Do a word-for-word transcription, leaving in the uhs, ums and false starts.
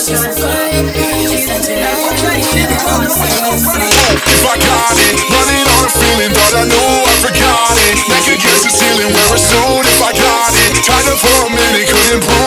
If I got it, running on a feeling, but I know I forgot it. Make against the ceiling, wear a suit if I got it. Tried to for a minute, couldn't prove